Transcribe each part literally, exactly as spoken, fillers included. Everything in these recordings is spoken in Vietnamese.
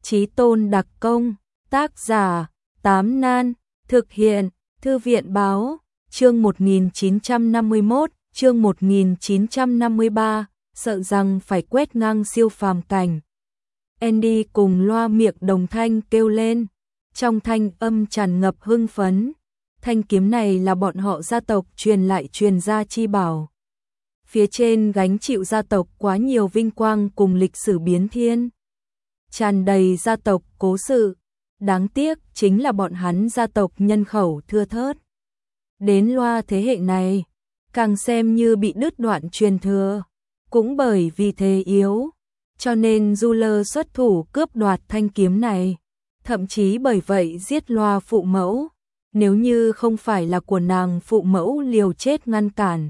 Chí Tôn đặc công, tác giả, Tám Nan, thực hiện, Thư viện báo, chương một nghìn chín trăm năm mươi mốt, chương một nghìn chín trăm năm mươi ba, sợ rằng phải quét ngang siêu phàm cảnh. Andy cùng loa miệng đồng thanh kêu lên, trong thanh âm tràn ngập hưng phấn. Thanh kiếm này là bọn họ gia tộc truyền lại truyền gia chi bảo. Phía trên gánh chịu gia tộc quá nhiều vinh quang cùng lịch sử biến thiên. Tràn đầy gia tộc cố sự, đáng tiếc chính là bọn hắn gia tộc nhân khẩu thưa thớt. Đến loa thế hệ này, càng xem như bị đứt đoạn truyền thừa, cũng bởi vì thế yếu, cho nên Ruler xuất thủ cướp đoạt thanh kiếm này, thậm chí bởi vậy giết loa phụ mẫu, nếu như không phải là của nàng phụ mẫu liều chết ngăn cản.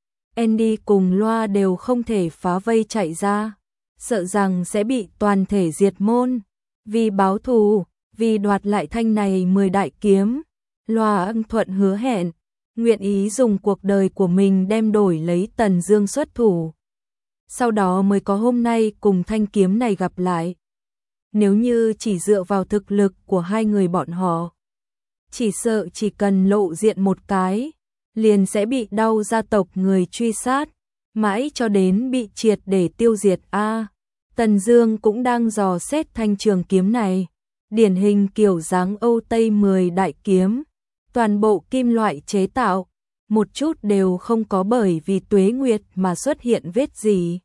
Andy cùng loa đều không thể phá vây chạy ra, sợ rằng sẽ bị toàn thể diệt môn. Vì báo thù, vì đoạt lại thanh này mười đại kiếm, loa ưng thuận hứa hẹn, nguyện ý dùng cuộc đời của mình đem đổi lấy Tần Dương xuất thủ. Sau đó mới có hôm nay cùng thanh kiếm này gặp lại. Nếu như chỉ dựa vào thực lực của hai người bọn họ, chỉ sợ chỉ cần lộ diện một cái, liền sẽ bị đau gia tộc người truy sát, mãi cho đến bị triệt để tiêu diệt a. À, Tần Dương cũng đang dò xét thanh trường kiếm này, điển hình kiểu dáng Âu Tây mười đại kiếm, toàn bộ kim loại chế tạo, một chút đều không có bởi vì tuế nguyệt mà xuất hiện vết gì.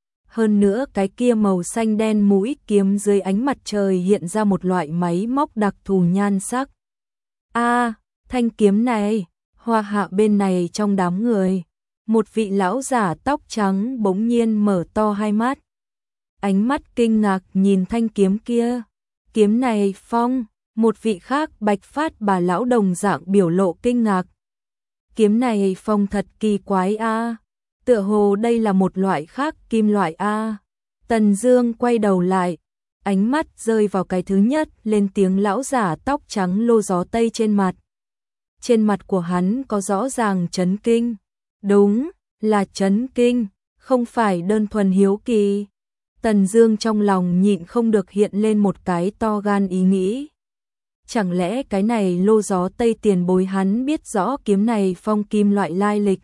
Hơn nữa cái kia màu xanh đen mũi kiếm dưới ánh mặt trời hiện ra một loại máy móc đặc thù nhan sắc. A, à, thanh kiếm này, hoa hạ bên này trong đám người, một vị lão giả tóc trắng bỗng nhiên mở to hai mắt. Ánh mắt kinh ngạc nhìn thanh kiếm kia. Kiếm này phong, một vị khác bạch phát bà lão đồng dạng biểu lộ kinh ngạc. Kiếm này phong thật kỳ quái a, à. Tựa hồ đây là một loại khác kim loại a. À. Tần Dương quay đầu lại, ánh mắt rơi vào cái thứ nhất lên tiếng lão giả tóc trắng lô gió tây trên mặt. Trên mặt của hắn có rõ ràng chấn kinh. Đúng, là chấn kinh, không phải đơn thuần hiếu kỳ. Tần Dương trong lòng nhịn không được hiện lên một cái to gan ý nghĩ. Chẳng lẽ cái này lô gió tây tiền bối hắn biết rõ kiếm này phong kim loại lai lịch?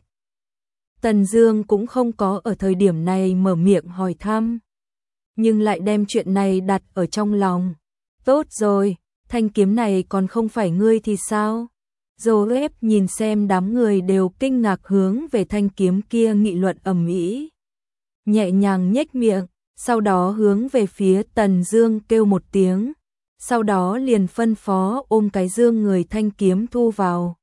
Tần Dương cũng không có ở thời điểm này mở miệng hỏi thăm, nhưng lại đem chuyện này đặt ở trong lòng. Tốt rồi, thanh kiếm này còn không phải ngươi thì sao? Joseph nhìn xem đám người đều kinh ngạc hướng về thanh kiếm kia nghị luận ầm ĩ, nhẹ nhàng nhếch miệng, sau đó hướng về phía Tần Dương kêu một tiếng, sau đó liền phân phó ôm cái dương người thanh kiếm thu vào.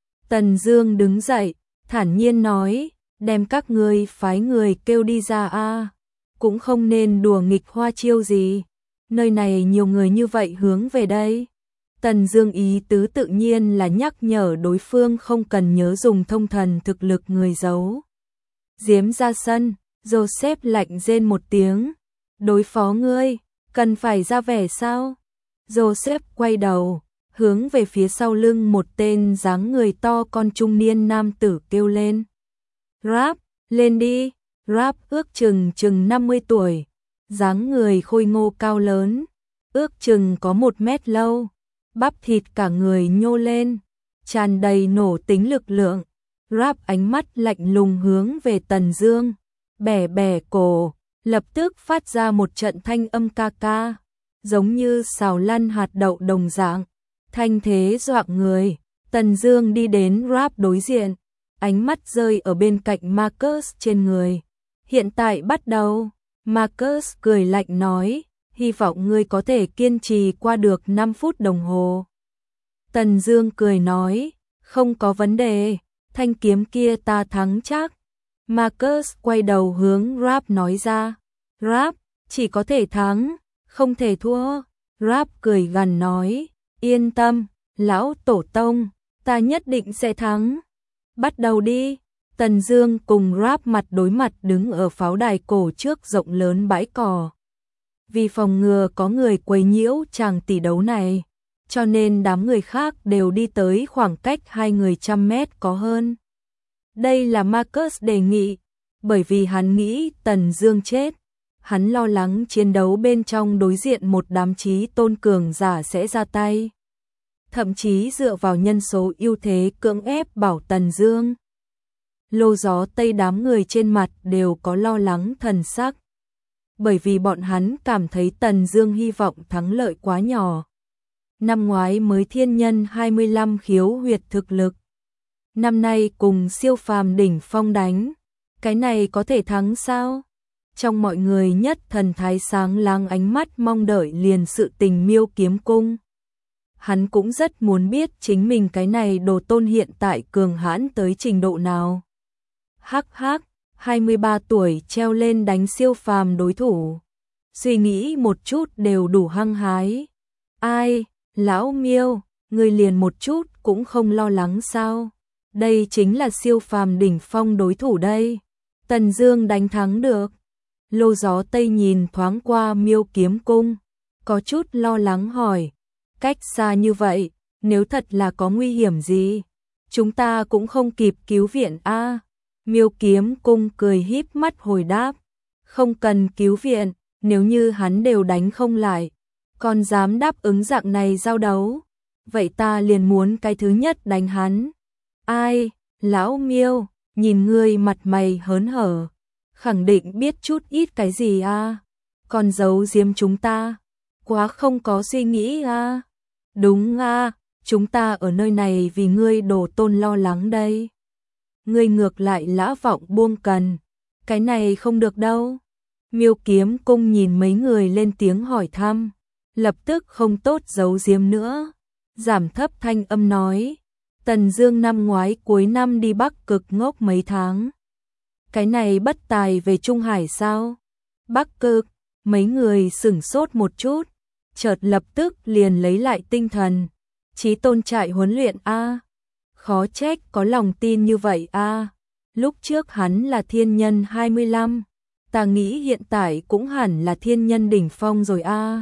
Tần Dương đứng dậy, thản nhiên nói, đem các ngươi phái người kêu đi ra a, cũng không nên đùa nghịch hoa chiêu gì, nơi này nhiều người như vậy hướng về đây. Tần Dương ý tứ tự nhiên là nhắc nhở đối phương không cần nhớ dùng thông thần thực lực người giấu giếm ra sân. Joseph lạnh rên một tiếng, đối phó ngươi, cần phải ra vẻ sao? Joseph quay đầu, hướng về phía sau lưng một tên dáng người to con trung niên nam tử kêu lên. Rap, lên đi. Rap ước chừng chừng năm mươi tuổi, dáng người khôi ngô cao lớn, ước chừng có một mét lâu, bắp thịt cả người nhô lên, tràn đầy nổ tính lực lượng. Rap ánh mắt lạnh lùng hướng về Tần Dương, bẻ bẻ cổ, lập tức phát ra một trận thanh âm ca ca, giống như xào lăn hạt đậu đồng dạng, thanh thế dọa người. Tần Dương đi đến Rap đối diện, ánh mắt rơi ở bên cạnh Marcus trên người. Hiện tại bắt đầu. Marcus cười lạnh nói, hy vọng ngươi có thể kiên trì qua được năm phút đồng hồ. Tần Dương cười nói, không có vấn đề, thanh kiếm kia ta thắng chắc. Marcus quay đầu hướng Rap nói ra, Rap, chỉ có thể thắng, không thể thua. Rap cười gằn nói, yên tâm, lão tổ tông, ta nhất định sẽ thắng. Bắt đầu đi. Tần Dương cùng Rap mặt đối mặt đứng ở pháo đài cổ trước rộng lớn bãi cỏ. Vì phòng ngừa có người quấy nhiễu chàng tỷ đấu này, cho nên đám người khác đều đi tới khoảng cách hai người trăm mét có hơn. Đây là Marcus đề nghị, bởi vì hắn nghĩ Tần Dương chết, Hắn lo lắng chiến đấu bên trong đối diện một đám chí tôn cường giả sẽ ra tay. Thậm chí dựa vào nhân số ưu thế cưỡng ép bảo Tần Dương. Lô Gió Tây đám người trên mặt đều có lo lắng thần sắc. Bởi vì bọn hắn cảm thấy Tần Dương hy vọng thắng lợi quá nhỏ. Năm ngoái mới thiên nhân hai mươi lăm khiếu huyệt thực lực. Năm nay cùng siêu phàm đỉnh phong đánh. Cái này có thể thắng sao? Trong mọi người nhất thần thái sáng láng ánh mắt mong đợi liền sự tình Miêu Kiếm Cung. Hắn cũng rất muốn biết chính mình cái này đồ tôn hiện tại cường hãn tới trình độ nào. Hắc hắc, hai mươi ba tuổi treo lên đánh siêu phàm đối thủ. Suy nghĩ một chút đều đủ hăng hái. Ai, lão Miêu, ngươi liền một chút cũng không lo lắng sao? Đây chính là siêu phàm đỉnh phong đối thủ đây. Tần Dương đánh thắng được. Lô Gió Tây nhìn thoáng qua Miêu Kiếm Cung, có chút lo lắng hỏi, cách xa như vậy, nếu thật là có nguy hiểm gì, chúng ta cũng không kịp cứu viện a. À. Miêu Kiếm Cung cười híp mắt hồi đáp, không cần cứu viện, nếu như hắn đều đánh không lại, còn dám đáp ứng dạng này giao đấu, vậy ta liền muốn cái thứ nhất đánh hắn. Ai, lão Miêu, nhìn ngươi mặt mày hớn hở, khẳng định biết chút ít cái gì a, à? Còn giấu giếm chúng ta, quá không có suy nghĩ a. À? Đúng a, à, chúng ta ở nơi này vì ngươi đồ tôn lo lắng đây. Ngươi ngược lại lã vọng buông cần, cái này không được đâu. Miêu Kiếm Cung nhìn mấy người lên tiếng hỏi thăm, lập tức không tốt giấu giếm nữa, giảm thấp thanh âm nói, Tần Dương năm ngoái cuối năm đi Bắc Cực ngốc mấy tháng. Cái này bất tài về Trung Hải sao? Bắc Cực, mấy người sửng sốt một chút, chợt lập tức liền lấy lại tinh thần. Chí tôn trại huấn luyện a, khó trách có lòng tin như vậy a. Lúc trước hắn là thiên nhân hai mươi lăm, ta nghĩ hiện tại cũng hẳn là thiên nhân đỉnh phong rồi a.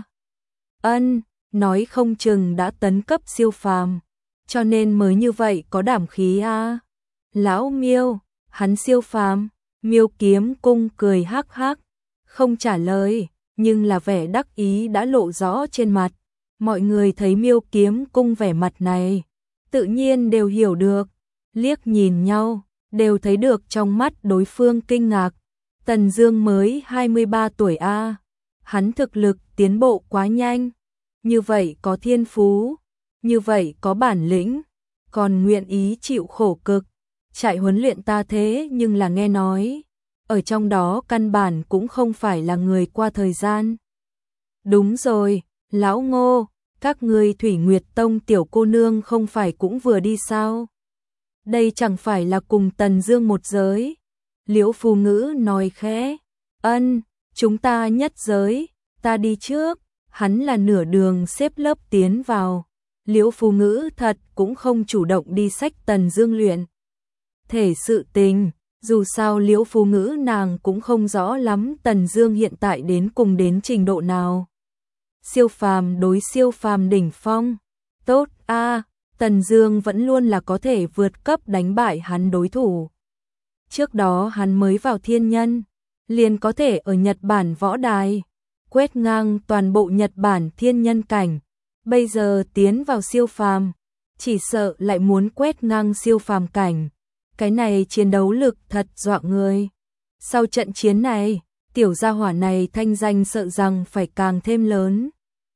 Ân, nói không chừng đã tấn cấp siêu phàm, cho nên mới như vậy có đảm khí a. Lão Miêu, hắn siêu phàm? Miêu Kiếm Cung cười hắc hắc, không trả lời, nhưng là vẻ đắc ý đã lộ rõ trên mặt. Mọi người thấy Miêu Kiếm Cung vẻ mặt này, tự nhiên đều hiểu được, liếc nhìn nhau, đều thấy được trong mắt đối phương kinh ngạc. Tần Dương mới hai mươi ba tuổi a, hắn thực lực tiến bộ quá nhanh, như vậy có thiên phú, như vậy có bản lĩnh, còn nguyện ý chịu khổ cực. Trại huấn luyện ta thế nhưng là nghe nói, ở trong đó căn bản cũng không phải là người qua thời gian. Đúng rồi, lão Ngô, các ngươi Thủy Nguyệt Tông tiểu cô nương không phải cũng vừa đi sao? Đây chẳng phải là cùng Tần Dương một giới. Liễu Phù Ngữ nói khẽ, ân, chúng ta nhất giới, ta đi trước, hắn là nửa đường xếp lớp tiến vào. Liễu Phù Ngữ thật cũng không chủ động đi xách Tần Dương luyện thể sự tình, dù sao Liễu Phù Ngữ nàng cũng không rõ lắm Tần Dương hiện tại đến cùng đến trình độ nào. Siêu phàm đối siêu phàm đỉnh phong, tốt a, à, Tần Dương vẫn luôn là có thể vượt cấp đánh bại hắn đối thủ. Trước đó hắn mới vào thiên nhân, liền có thể ở Nhật Bản võ đài quét ngang toàn bộ Nhật Bản thiên nhân cảnh, bây giờ tiến vào siêu phàm, chỉ sợ lại muốn quét ngang siêu phàm cảnh. Cái này chiến đấu lực thật dọa người. Sau trận chiến này, tiểu gia hỏa này thanh danh sợ rằng phải càng thêm lớn.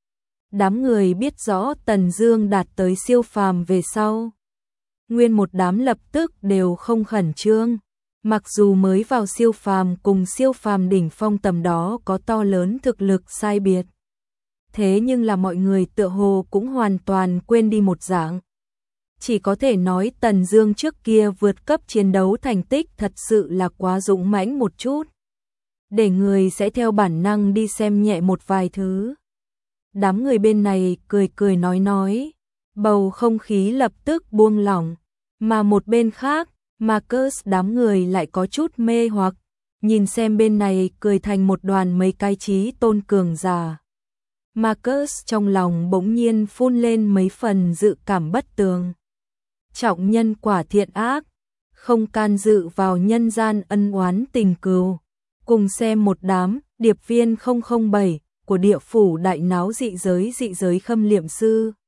Đám người biết rõ Tần Dương đạt tới siêu phàm về sau, nguyên một đám lập tức đều không khẩn trương. Mặc dù mới vào siêu phàm cùng siêu phàm đỉnh phong tầm đó có to lớn thực lực sai biệt, thế nhưng là mọi người tựa hồ cũng hoàn toàn quên đi một dạng. Chỉ có thể nói Tần Dương trước kia vượt cấp chiến đấu thành tích thật sự là quá dũng mãnh một chút, để người sẽ theo bản năng đi xem nhẹ một vài thứ. Đám người bên này cười cười nói nói, bầu không khí lập tức buông lỏng, mà một bên khác, Marcus đám người lại có chút mê hoặc, nhìn xem bên này cười thành một đoàn mấy cái chí tôn cường giả. Marcus trong lòng bỗng nhiên phun lên mấy phần dự cảm bất tường. Trọng nhân quả thiện ác, không can dự vào nhân gian ân oán tình cừu, Cùng xem một đám, điệp viên không không bảy của địa phủ đại náo dị giới dị giới khâm liệm sư.